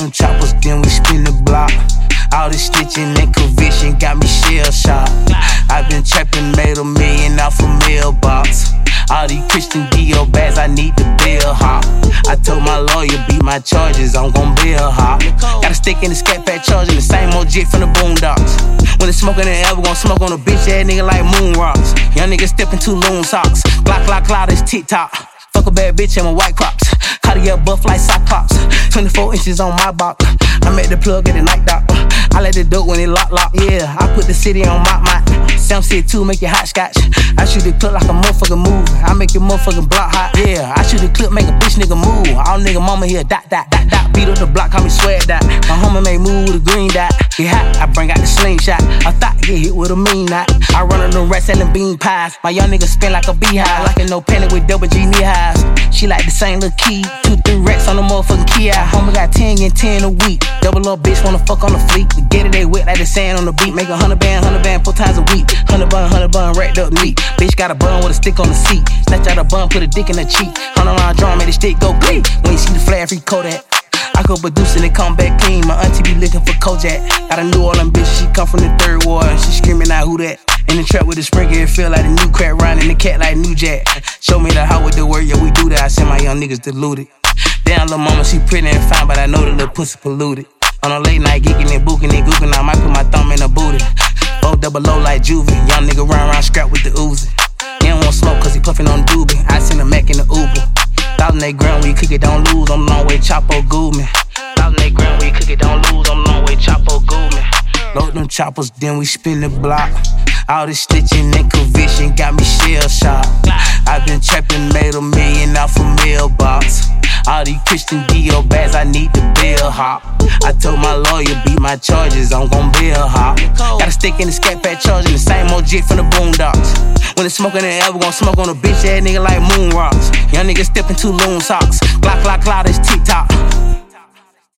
them choppers, then we spin the block. All this snitching and conviction got me shell-shocked. I been trapping, made $1 million off a mailbox. All these Christian Dior bags, I need the bill hop. I told my lawyer, beat my charges, I'm gon' bill hop. Got a stick in the scat pack charging the same old jit from the boondocks. When it's smoking, they ever gon' smoke on a bitch ass nigga like moon rocks. Young nigga steppin' 2 loon socks. Glock, this TikTok. Fuck a bad bitch in my white crops. Cartier buff like sock pops. 24 inches on my box. I made the plug at the night dock. I let the dope when it lock. Yeah, I put the city on my. Sam said 2, make it hot scotch. I shoot the clip like a motherfucking move. I make your motherfucking block hot. Yeah, I shoot the clip, make a bitch nigga move. All nigga mama here, dot. Beat up the block, call me swag dot. My homie made move with a green dot. Get hot, I bring out the slingshot. I thought get hit with a mean knot. I run on the rats selling bean pies. My young nigga spin like a beehive. Like a no panic with double G knee highs. She like the same little key. 2-3 racks on the motherfucking key. Homie got 10 and 10 a week. Double up bitch wanna fuck on the fleet. The get it, they wet like the sand on the beat. Make 100 band, 4 times a week. 100 bun, racked up meat. Bitch got a bun with a stick on the seat. Snatch out a bun, put a dick in the cheek. 100 round drum, made the stick go glee. When you see the flare, free Kodak. I go produce and it come back clean. My auntie be looking for Kojak. Got a New Orleans bitch, she come from the 3rd ward. She screaming out who that? In the trap with the sprinkler, it feel like a new crack riding the cat like New Jack. Show me the how with the word, yeah we do that. I send my young niggas diluted. Damn little mama, she pretty and fine, but I know the little pussy polluted. On a late night geeking and booking and gooking, I might put my thumb in the booty. 4 double low like Juvie, young nigga round scrap with the Uzi. He don't want smoke cause he puffin' on doobie. I send a Mac in the Uber. 1,008 grand when you cook it, don't lose. I'm long way Chapo Goodman. 1,008 grand when you cook it, don't lose. I'm long way Chapo Goodman. Load them choppers, then we spin the block. All this stitching and conviction got me shell-shocked. I been trapping, made $1 million off a mailbox. All these Christian Dior bags, I need the bill hop. I told my lawyer, beat my charges, I'm gon' bill hop. Got a stick in the scat pack charging the same old jit from the boondocks. When it's smoking, they ever gon' smoke on a bitch ass nigga like moon rocks. Young nigga steppin' 2 loon socks. Glock, this TikTok.